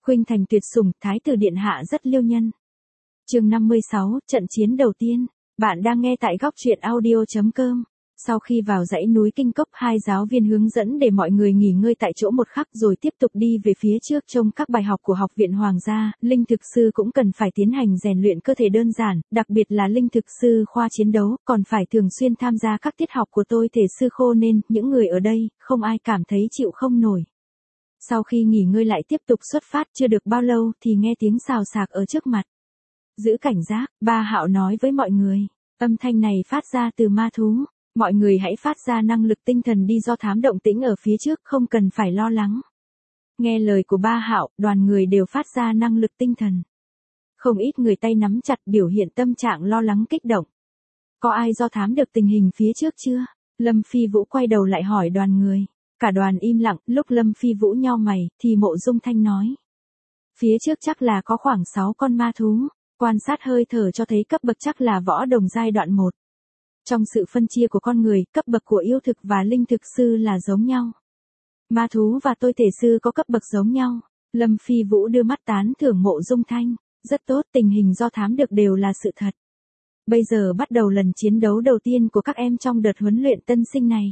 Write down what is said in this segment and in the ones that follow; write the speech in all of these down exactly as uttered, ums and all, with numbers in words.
Khuynh thành tuyệt sủng, thái tử điện hạ rất liêu nhân. Chương năm mươi sáu, trận chiến đầu tiên. Bạn đang nghe tại góc truyện audio chấm com. Sau khi vào dãy núi Kinh Cốc, hai giáo viên hướng dẫn để mọi người nghỉ ngơi tại chỗ một khắc rồi tiếp tục đi về phía trước trông các bài học của học viện Hoàng gia. Linh thực sư cũng cần phải tiến hành rèn luyện cơ thể đơn giản, đặc biệt là linh thực sư khoa chiến đấu, còn phải thường xuyên tham gia các tiết học của tôi thể sư khô nên những người ở đây không ai cảm thấy chịu không nổi. Sau khi nghỉ ngơi lại tiếp tục xuất phát, chưa được bao lâu thì nghe tiếng xào xạc ở trước mặt. Giữ cảnh giác, Ba Hạo nói với mọi người. Âm thanh này phát ra từ ma thú. Mọi người hãy phát ra năng lực tinh thần đi do thám động tĩnh ở phía trước, không cần phải lo lắng. Nghe lời của Ba Hạo, đoàn người đều phát ra năng lực tinh thần. Không ít người tay nắm chặt biểu hiện tâm trạng lo lắng kích động. Có ai do thám được tình hình phía trước chưa? Lâm Phi Vũ quay đầu lại hỏi đoàn người. Cả đoàn im lặng, lúc Lâm Phi Vũ nhao mày, thì Mộ Dung Thanh nói. Phía trước chắc là có khoảng sáu con ma thú, quan sát hơi thở cho thấy cấp bậc chắc là võ đồng giai đoạn một. Trong sự phân chia của con người, cấp bậc của yêu thực và linh thực sư là giống nhau. Ma thú và tôi thể sư có cấp bậc giống nhau. Lâm Phi Vũ đưa mắt tán thưởng Mộ Dung Thanh. Rất tốt, tình hình do thám được đều là sự thật. Bây giờ bắt đầu lần chiến đấu đầu tiên của các em trong đợt huấn luyện tân sinh này.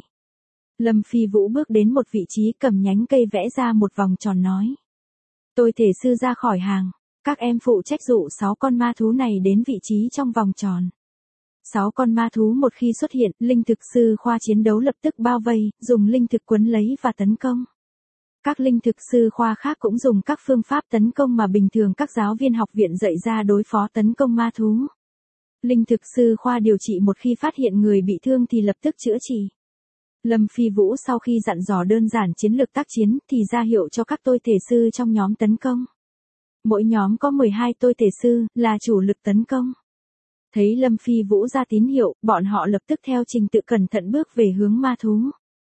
Lâm Phi Vũ bước đến một vị trí, cầm nhánh cây vẽ ra một vòng tròn nói. Tôi thể sư ra khỏi hàng. Các em phụ trách dụ sáu con ma thú này đến vị trí trong vòng tròn. Sáu con ma thú một khi xuất hiện, linh thực sư khoa chiến đấu lập tức bao vây, dùng linh thực quấn lấy và tấn công. Các linh thực sư khoa khác cũng dùng các phương pháp tấn công mà bình thường các giáo viên học viện dạy ra đối phó tấn công ma thú. Linh thực sư khoa điều trị một khi phát hiện người bị thương thì lập tức chữa trị. Lâm Phi Vũ sau khi dặn dò đơn giản chiến lược tác chiến thì ra hiệu cho các tôi thể sư trong nhóm tấn công. Mỗi nhóm có mười hai tôi thể sư, là chủ lực tấn công. Thấy Lâm Phi Vũ ra tín hiệu, bọn họ lập tức theo trình tự cẩn thận bước về hướng ma thú.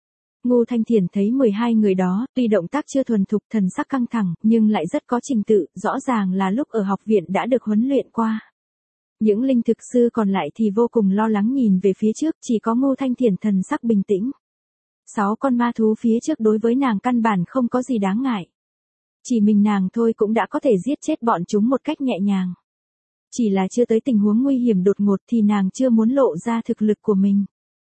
Ngô Thanh Thiển thấy mười hai người đó, tuy động tác chưa thuần thục, thần sắc căng thẳng, nhưng lại rất có trình tự, rõ ràng là lúc ở học viện đã được huấn luyện qua. Những linh thực sư còn lại thì vô cùng lo lắng nhìn về phía trước, chỉ có Ngô Thanh Thiển thần sắc bình tĩnh. Sáu con ma thú phía trước đối với nàng căn bản không có gì đáng ngại. Chỉ mình nàng thôi cũng đã có thể giết chết bọn chúng một cách nhẹ nhàng. Chỉ là chưa tới tình huống nguy hiểm đột ngột thì nàng chưa muốn lộ ra thực lực của mình.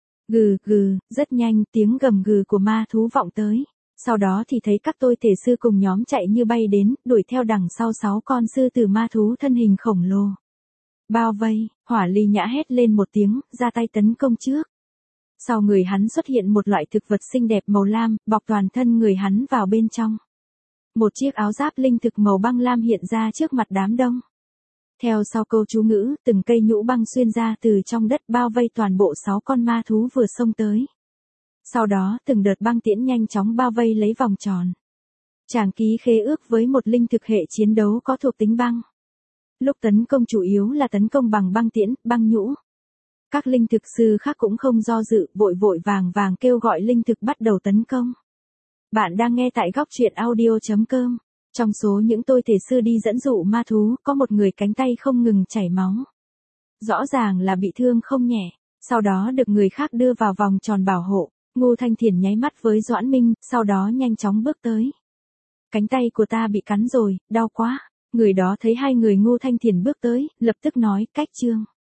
Gừ gừ, rất nhanh tiếng gầm gừ của ma thú vọng tới. Sau đó thì thấy các tôi thể sư cùng nhóm chạy như bay đến, đuổi theo đằng sau sáu con sư tử ma thú thân hình khổng lồ. Bao vây, Hỏa Ly Nhã hét lên một tiếng, ra tay tấn công trước. Sau người hắn xuất hiện một loại thực vật xinh đẹp màu lam, bọc toàn thân người hắn vào bên trong. Một chiếc áo giáp linh thực màu băng lam hiện ra trước mặt đám đông. Theo sau câu chú ngữ, từng cây nhũ băng xuyên ra từ trong đất bao vây toàn bộ sáu con ma thú vừa xông tới. Sau đó, từng đợt băng tiễn nhanh chóng bao vây lấy vòng tròn. Chàng ký khế ước với một linh thực hệ chiến đấu có thuộc tính băng. Lúc tấn công chủ yếu là tấn công bằng băng tiễn, băng nhũ. Các linh thực sư khác cũng không do dự, vội vội vàng vàng kêu gọi linh thực bắt đầu tấn công. Bạn đang nghe tại góc truyện audio chấm com. Trong số những tôi thể sư đi dẫn dụ ma thú, có một người cánh tay không ngừng chảy máu. Rõ ràng là bị thương không nhẹ, sau đó được người khác đưa vào vòng tròn bảo hộ. Ngô Thanh Thiển nháy mắt với Doãn Minh, sau đó nhanh chóng bước tới. Cánh tay của ta bị cắn rồi, đau quá. Người đó thấy hai người Ngô Thanh Thiển bước tới, lập tức nói, cách trương.